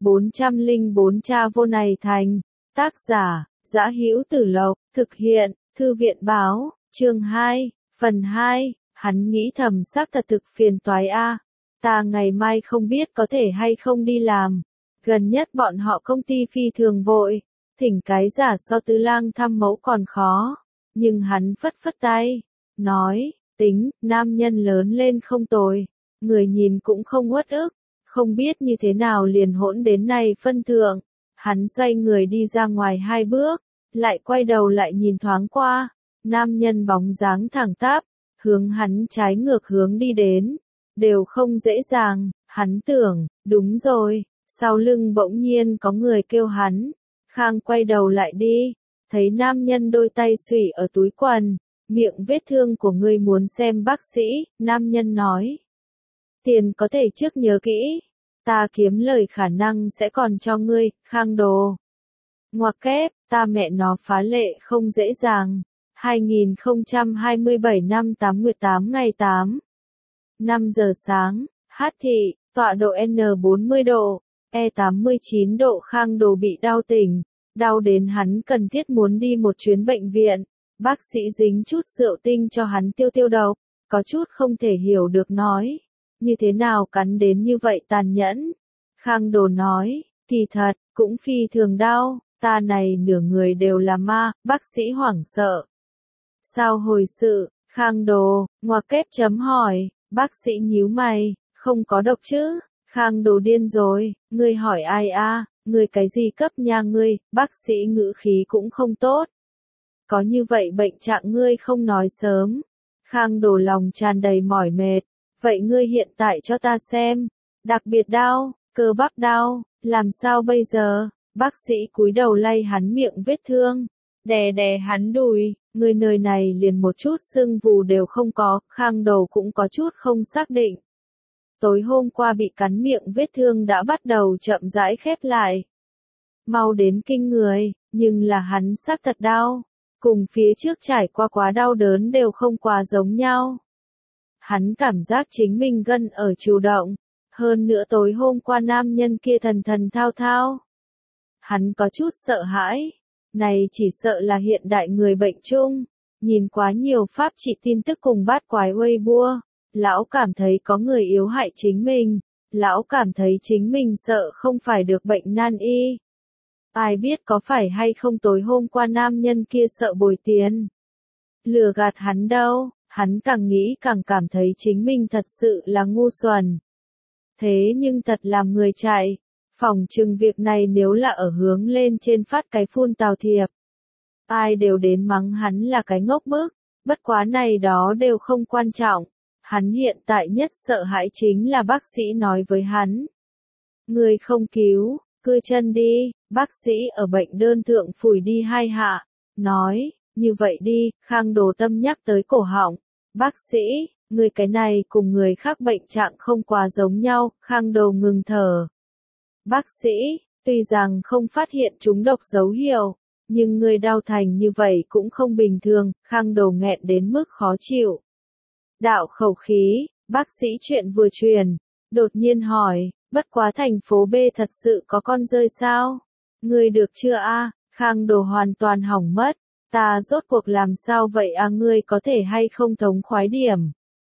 404 Cha vô này thành. Tác giả, Dã Hữu Tử Lộc, thực hiện, Thư viện báo, chương 2, phần 2, hắn nghĩ thầm xác thật thực phiền toái a. Ta ngày mai không biết có thể hay không đi làm. Gần nhất bọn họ công ty phi thường vội, thỉnh cái giả so tứ lang thăm mẫu còn khó. Nhưng hắn phất phất tay, nói, tính, nam nhân lớn lên không tồi, người nhìn cũng không uất ức, không biết như thế nào liền hỗn đến này phân thượng. Hắn xoay người đi ra ngoài 2 bước, lại quay đầu lại nhìn thoáng qua, nam nhân bóng dáng thẳng tắp, hướng hắn trái ngược hướng đi đến, đều không dễ dàng, hắn tưởng, đúng rồi, sau lưng bỗng nhiên có người kêu hắn, Khang quay đầu lại đi, thấy nam nhân đôi tay xủy ở túi quần, miệng vết thương của ngươi muốn xem bác sĩ, nam nhân nói. Tiền có thể trước nhớ kỹ, ta kiếm lời khả năng sẽ còn cho ngươi, Khang đồ. Ngoặc kép, ta mẹ nó phá lệ không dễ dàng. 2027 năm 8 nguyệt 8 ngày 8. 5 giờ sáng, Hát thị, tọa độ N40 độ, E89 độ Khang đồ bị đau tỉnh, đau đến hắn cần thiết muốn đi một chuyến bệnh viện. Bác sĩ dính chút rượu tinh cho hắn tiêu độc, có chút không thể hiểu được nói. Như thế nào cắn đến như vậy tàn nhẫn? Khang đồ nói, kỳ thật, cũng phi thường đau, ta này nửa người đều là ma, bác sĩ hoảng sợ. Sao hồi sự, Khang đồ, ngoặc kép chấm hỏi, bác sĩ nhíu mày, không có độc chứ? Khang đồ điên rồi, ngươi hỏi ai a? Ngươi cái gì cấp nhà ngươi? Bác sĩ ngữ khí cũng không tốt. Có như vậy bệnh trạng ngươi không nói sớm. Khang đồ lòng tràn đầy mỏi mệt. Vậy ngươi hiện tại cho ta xem. Đặc biệt đau, cơ bắp đau, làm sao bây giờ? Bác sĩ cúi đầu lay hắn miệng vết thương. Đè đè hắn đùi, ngươi nơi này liền một chút sưng vù đều không có. Khang đồ cũng có chút không xác định. Tối hôm qua bị cắn miệng vết thương đã bắt đầu chậm rãi khép lại. Mau đến kinh người, nhưng là hắn xác thật đau. Cùng phía trước trải qua quá đau đớn đều không quá giống nhau. Hắn cảm giác chính mình gân ở chủ động. Hơn nữa tối hôm qua nam nhân kia thần thao thao. Hắn có chút sợ hãi. Này chỉ sợ là hiện đại người bệnh chung. Nhìn quá nhiều pháp trị tin tức cùng bát quái Weibo. Lão cảm thấy có người yếu hại chính mình. Lão cảm thấy chính mình sợ không phải được bệnh nan y. Ai biết có phải hay không tối hôm qua nam nhân kia sợ bồi tiền. Lừa gạt hắn đâu, hắn càng nghĩ càng cảm thấy chính mình thật sự là ngu xuẩn. Thế nhưng thật làm người chạy, phỏng chừng việc này nếu là ở hướng lên trên phát cái phun tào thiệp. Ai đều đến mắng hắn là cái ngốc bức, bất quá này đó đều không quan trọng. Hắn hiện tại nhất sợ hãi chính là bác sĩ nói với hắn. Người không cứu, cưa chân đi, bác sĩ ở bệnh đơn thượng phủi đi 2 hạ, nói, như vậy đi, Khang đồ tâm nhắc tới cổ họng. Bác sĩ, người cái này cùng người khác bệnh trạng không quá giống nhau, Khang đồ ngừng thở. Bác sĩ, tuy rằng không phát hiện chúng độc dấu hiệu, nhưng người đau thành như vậy cũng không bình thường, Khang đồ nghẹn đến mức khó chịu. Đạo khẩu khí, bác sĩ chuyện vừa truyền, đột nhiên hỏi, bất quá thành phố B thật sự có con rơi sao? Ngươi được chưa a? Khang đồ hoàn toàn hỏng mất, ta rốt cuộc làm sao vậy a? Ngươi có thể hay không thống khoái điểm?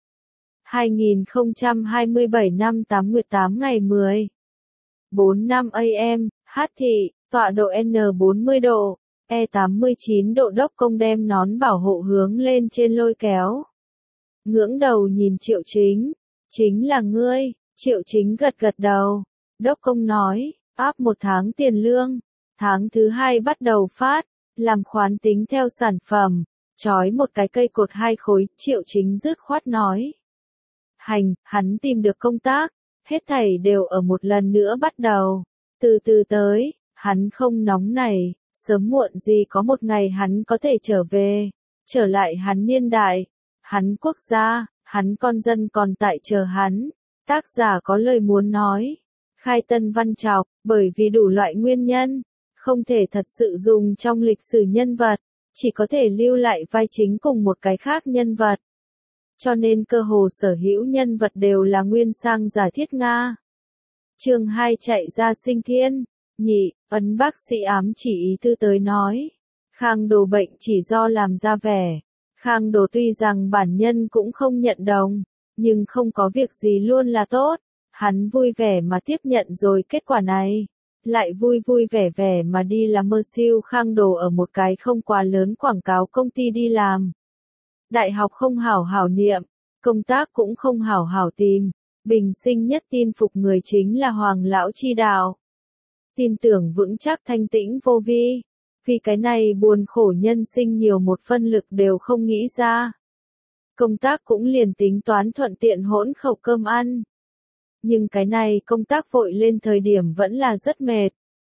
2027 năm 8 nguyệt 8 ngày 10. 45 AM, Hát thị, tọa độ N40 độ, E89 độ đốc công đem nón bảo hộ hướng lên trên lôi kéo. Ngưỡng đầu nhìn Triệu Chính, chính là ngươi, Triệu Chính gật đầu. Đốc công nói, áp 1 tháng tiền lương, tháng thứ 2 bắt đầu phát, làm khoán tính theo sản phẩm, trói một cái cây cột 2 khối, Triệu Chính dứt khoát nói. Hắn tìm được công tác, hết thảy đều ở một lần nữa bắt đầu, từ từ tới, hắn không nóng nảy, sớm muộn gì có một ngày hắn có thể trở về, trở lại hắn niên đại, hắn quốc gia, hắn con dân còn tại chờ hắn. Tác giả có lời muốn nói. Khai Tân Văn Trọc, bởi vì đủ loại nguyên nhân, không thể thật sự dùng trong lịch sử nhân vật, chỉ có thể lưu lại vai chính cùng một cái khác nhân vật. Cho nên cơ hồ sở hữu nhân vật đều là nguyên sang giả thiết Nga. Chương 2 chạy ra sinh thiên. Nhị, ấn bác sĩ ám chỉ ý thư tới nói. Khang Đồ bệnh chỉ do làm ra vẻ. Khang Đồ tuy rằng bản nhân cũng không nhận đồng, nhưng không có việc gì luôn là tốt. Hắn vui vẻ mà tiếp nhận rồi kết quả này. Lại vui vui vẻ vẻ mà đi làm mơ siêu Khang Đồ ở một cái không quá lớn quảng cáo công ty đi làm. Đại học không hảo hảo niệm, công tác cũng không hảo hảo tìm. Bình sinh nhất tin phục người chính là Hoàng lão chi đạo. Tin tưởng vững chắc thanh tĩnh vô vi. Vì cái này buồn khổ nhân sinh nhiều một phân lực đều không nghĩ ra. Công tác cũng liền tính toán thuận tiện hỗn khẩu cơm ăn. Nhưng cái này công tác vội lên thời điểm vẫn là rất mệt.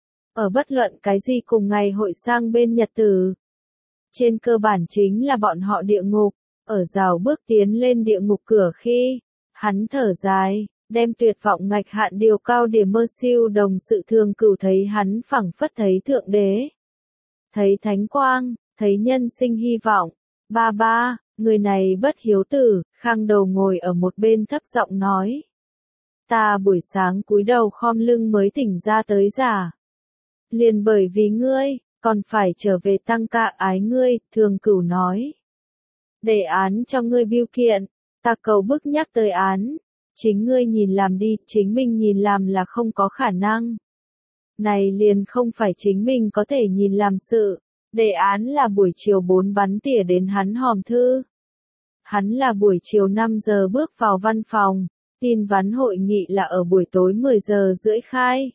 Ở bất luận cái gì cùng ngày hội sang bên nhật tử. Trên cơ bản chính là bọn họ địa ngục, ở rào bước tiến lên địa ngục cửa khi, hắn thở dài, đem tuyệt vọng ngạch hạn điều cao điểm mơ siêu đồng sự thường cửu thấy hắn phẳng phất thấy thượng đế. Thấy thánh quang, thấy nhân sinh hy vọng. Ba ba, người này bất hiếu tử, Khang Đầu ngồi ở một bên thấp giọng nói. Ta buổi sáng cúi đầu khom lưng mới tỉnh ra tới giả. Liền bởi vì ngươi, còn phải trở về tăng ca ái ngươi, thường cửu nói. Đề án cho ngươi biêu kiện, ta cầu bức nhắc tới án. Chính ngươi nhìn làm đi, chính mình nhìn làm là không có khả năng. Này liền không phải chính mình có thể nhìn làm sự. Đề án là buổi chiều 4 bắn tỉa đến hắn hòm thư. Hắn là buổi chiều 5 giờ bước vào văn phòng, tin vắn hội nghị là ở buổi tối 10 giờ rưỡi khai.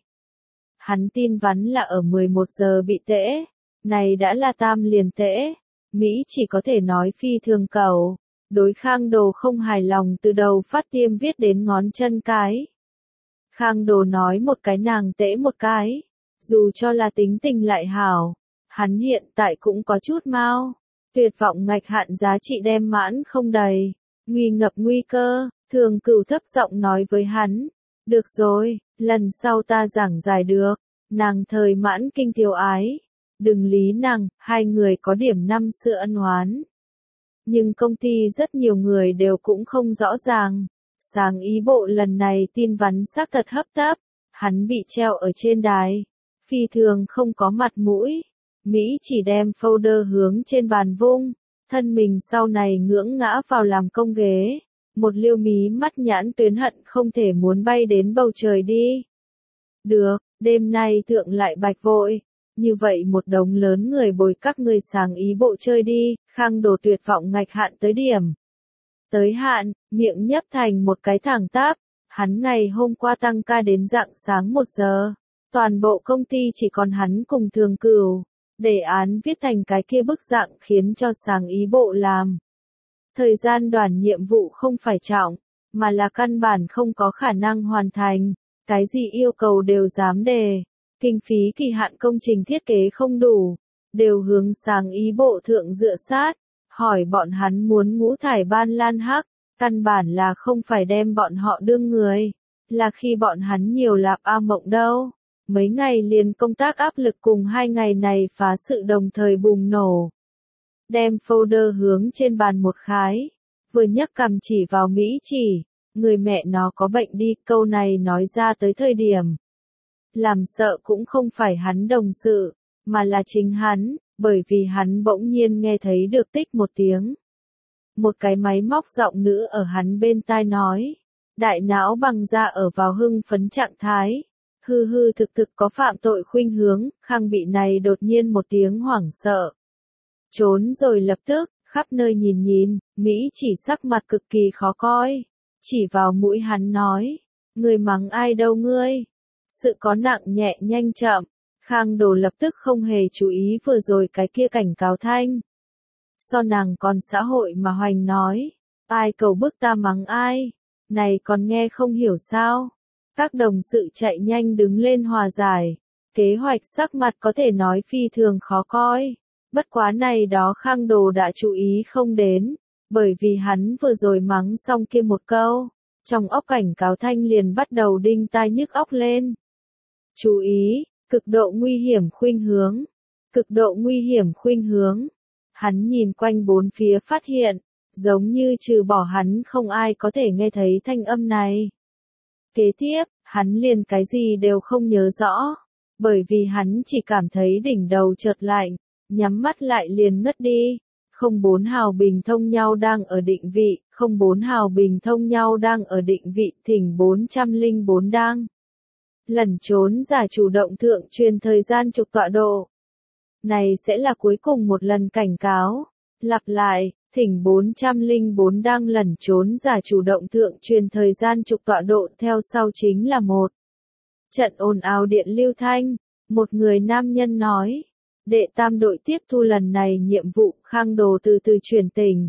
Hắn tin vắn là ở 11 giờ bị tễ, này đã là tam liền tễ. Mỹ chỉ có thể nói phi thường cầu. Đối Khang Đồ không hài lòng từ đầu phát tiêm viết đến ngón chân cái. Khang Đồ nói một cái nàng tễ một cái. Dù cho là tính tình lại hảo, hắn hiện tại cũng có chút mau. Tuyệt vọng ngạch hạn giá trị đem mãn không đầy. Nguy ngập nguy cơ, thường cửu thấp giọng nói với hắn. Được rồi, lần sau ta giảng giải được. Nàng thời mãn kinh thiếu ái. Đừng lý nàng, hai người có điểm năm xưa ân oán. Nhưng công ty rất nhiều người đều cũng không rõ ràng. Sáng ý bộ lần này tin vắn xác thật hấp tấp. Hắn bị treo ở trên đài. Phi thường không có mặt mũi. Mỹ chỉ đem folder hướng trên bàn vung. Thân mình sau này ngưỡng ngã vào làm công ghế. Một liêu mí mắt nhãn tuyến hận không thể muốn bay đến bầu trời đi. Được, đêm nay thượng lại bạch vội. Như vậy một đống lớn người bồi các ngươi sáng ý bộ chơi đi, Khang Đồ tuyệt vọng ngạch hạn tới điểm. Tới hạn, miệng nhấp thành một cái thẳng tắp, hắn ngày hôm qua tăng ca đến rạng sáng 1 giờ. Toàn bộ công ty chỉ còn hắn cùng thường cửu. Đề án viết thành cái kia bức dạng khiến cho sáng ý bộ làm. Thời gian đoàn nhiệm vụ không phải trọng, mà là căn bản không có khả năng hoàn thành. Cái gì yêu cầu đều dám đề. Kinh phí kỳ hạn công trình thiết kế không đủ, đều hướng sáng ý bộ thượng dựa sát, hỏi bọn hắn muốn ngũ thải ban lan hắc, căn bản là không phải đem bọn họ đương người, là khi bọn hắn nhiều lạp a mộng đâu. Mấy ngày liền công tác áp lực cùng 2 ngày này phá sự đồng thời bùng nổ. Đem folder hướng trên bàn một khái, vừa nhấc cầm chỉ vào Mỹ chỉ, người mẹ nó có bệnh đi, câu này nói ra tới thời điểm. Làm sợ cũng không phải hắn đồng sự, mà là chính hắn, bởi vì hắn bỗng nhiên nghe thấy được tích một tiếng. Một cái máy móc giọng nữ ở hắn bên tai nói. Đại não bằng da ở vào hưng phấn trạng thái. Hư hư thực thực có phạm tội khuynh hướng, Khang bị này đột nhiên một tiếng hoảng sợ. Trốn rồi lập tức, khắp nơi nhìn nhìn, Mỹ chỉ sắc mặt cực kỳ khó coi. Chỉ vào mũi hắn nói. Người mắng ai đâu ngươi? Sự có nặng nhẹ nhanh chậm, Khang Đồ lập tức không hề chú ý vừa rồi cái kia cảnh cáo thanh. So nàng còn xã hội mà hoành nói, ai cầu bức ta mắng ai, này còn nghe không hiểu sao. Các đồng sự chạy nhanh đứng lên hòa giải, kế hoạch sắc mặt có thể nói phi thường khó coi. Bất quá này đó Khang Đồ đã chú ý không đến, bởi vì hắn vừa rồi mắng xong kia một câu, trong óc cảnh cáo thanh liền bắt đầu đinh tai nhức óc lên. Chú ý, cực độ nguy hiểm khuynh hướng. Cực độ nguy hiểm khuynh hướng. Hắn nhìn quanh bốn phía phát hiện, giống như trừ bỏ hắn không ai có thể nghe thấy thanh âm này. Kế tiếp, Hắn liền cái gì đều không nhớ rõ, bởi vì hắn chỉ cảm thấy đỉnh đầu chợt lạnh, nhắm mắt lại liền ngất đi. 04 hào bình thông nhau đang ở định vị, 04 hào bình thông nhau đang ở định vị, thỉnh 404 đang lẩn trốn giả chủ động thượng truyền thời gian trục tọa độ. Này sẽ là cuối cùng một lần cảnh cáo. Lặp lại, thỉnh 404 đang lẩn trốn giả chủ động thượng truyền thời gian trục tọa độ, theo sau chính là một trận ồn ào điện lưu thanh. Một người nam nhân nói, đệ tam đội tiếp thu lần này nhiệm vụ. Khang Đồ từ từ chuyển tỉnh.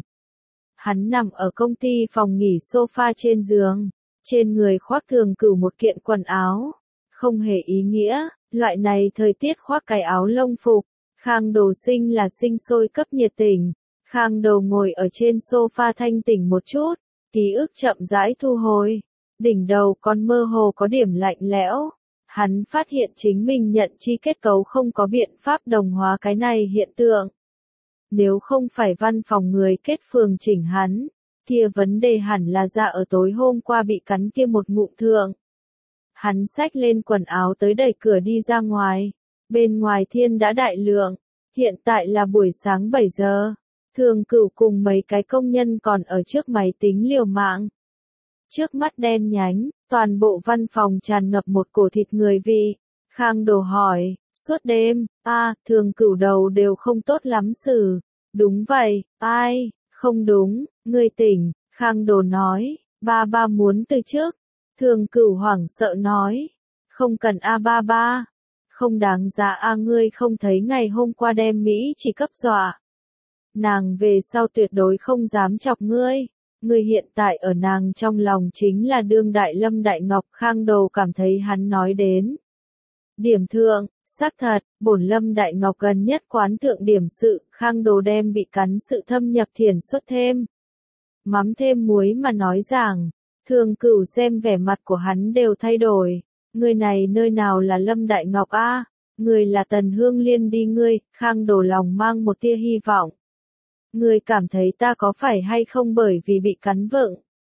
Hắn nằm ở công ty phòng nghỉ sofa trên giường, trên người khoác thường cửu một kiện quần áo, không hề ý nghĩa, loại này thời tiết khoác cái áo lông phục. Khang Đồ sinh là sinh sôi cấp nhiệt tình. Khang Đồ ngồi ở trên sofa thanh tỉnh một chút, ký ức chậm rãi thu hồi, đỉnh đầu còn mơ hồ có điểm lạnh lẽo. Hắn phát hiện chính mình nhận chi kết cấu không có biện pháp đồng hóa cái này hiện tượng. Nếu không phải văn phòng người kết phường chỉnh hắn, kia vấn đề hẳn là ra ở tối hôm qua bị cắn kia một ngụm thượng. Hắn xách lên quần áo tới đẩy cửa đi ra ngoài. Bên ngoài thiên đã đại lượng, hiện tại là buổi sáng 7 giờ. Thường Cửu cùng mấy cái công nhân còn ở trước máy tính liều mạng. Trước mắt đen nhánh, toàn bộ văn phòng tràn ngập một cổ thịt người vị. Khang Đồ hỏi, suốt đêm, Thường Cửu đầu đều không tốt lắm xử. Đúng vậy, ai, không đúng, ngươi tỉnh. Khang Đồ nói, ba muốn từ trước. Thường Cửu hoảng sợ nói, không cần ba. Không đáng giá ngươi không thấy ngày hôm qua đem Mỹ chỉ cấp dọa. Nàng về sau tuyệt đối không dám chọc ngươi. Ngươi hiện tại ở nàng trong lòng chính là đương đại Lâm Đại Ngọc. Khang Đồ cảm thấy hắn nói đến điểm thượng, xác thật, bổn Lâm Đại Ngọc gần nhất quán thượng điểm sự. Khang Đồ đem bị cắn sự thâm nhập thiển xuất thêm mắm thêm muối mà nói rằng. Thường Cửu xem vẻ mặt của hắn đều thay đổi. Người này nơi nào là Lâm Đại Ngọc người là Tần Hương Liên đi ngươi. Khang Đồ lòng mang một tia hy vọng. Ngươi cảm thấy ta có phải hay không bởi vì bị cắn vựng?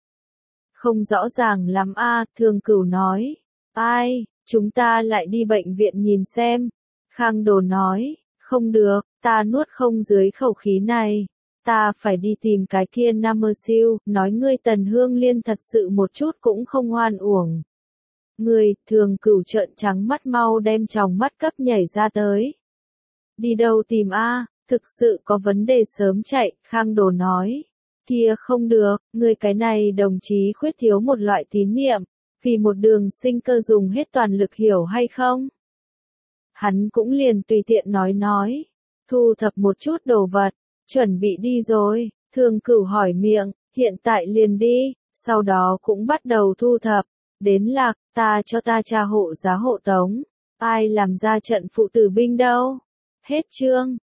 Không rõ ràng lắm Thường Cửu nói. Ai, chúng ta lại đi bệnh viện nhìn xem. Khang Đồ nói, không được, ta nuốt không dưới khẩu khí này. Ta phải đi tìm cái kia Nam Mơ Siêu, nói ngươi Tần Hương Liên thật sự một chút cũng không oan uổng. Ngươi, Thường Cửu trợn trắng mắt mau đem tròng mắt cấp nhảy ra tới. Đi đâu tìm thực sự có vấn đề sớm chạy. Khang Đồ nói, kia không được, ngươi cái này đồng chí khuyết thiếu một loại tín niệm, vì một đường sinh cơ dùng hết toàn lực hiểu hay không? Hắn cũng liền tùy tiện nói, thu thập một chút đồ vật, chuẩn bị đi rồi. Thường Cửu hỏi miệng, hiện tại liền đi, sau đó cũng bắt đầu thu thập. Đến Lạc, ta cho ta tra hộ giá hộ tống. Ai làm ra trận phụ tử binh đâu? Hết chương.